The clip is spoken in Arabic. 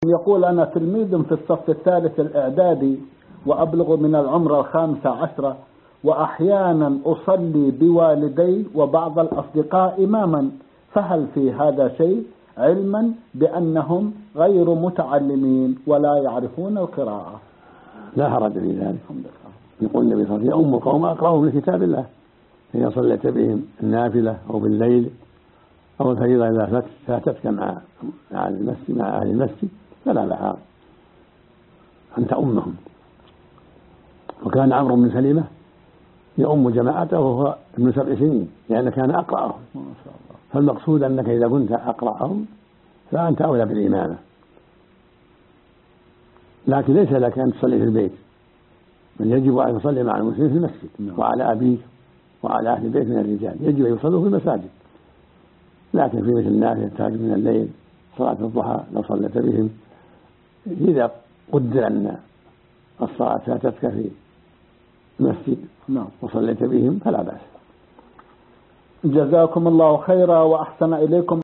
يقول: أنا تلميذ في الصف الثالث الإعدادي وأبلغ من العمر 15، وأحيانا أصلي بوالدي وبعض الأصدقاء إماما، فهل في هذا شيء، علما بأنهم غير متعلمين ولا يعرفون القراءة؟ لا حرج في ذلك. يقول النبي صلى الله عليه وسلم: أم القوم أقرأهم لكتاب الله. إذا صليت بهم النافلة أو بالليل أو الفريضة إذا فاتتك مع أهل المسجد فلا بحار، أنت أمهم. وكان عمرو بن سلمة يؤم جماعته وهو ابن 7 سنين لأنه كان أقرأهم. فالمقصود أنك إذا كنت أقرأهم فأنت أولى بالإمامة، لكن ليس لك أن تصلي في البيت، بل يجب أن تصلي مع المسلمين في المسجد. وعلى أبيك وعلى أهل البيت من الرجال يجب أن يصلوا في المساجد، لكن في مثل الناس التهجد من الليل، صلاة الضحى، لو صليت بهم إذا قدر أن الصلاة فاتتك في المسجد وصليت بهم فلا بأس. جزاكم الله خيرا وأحسن إليكم.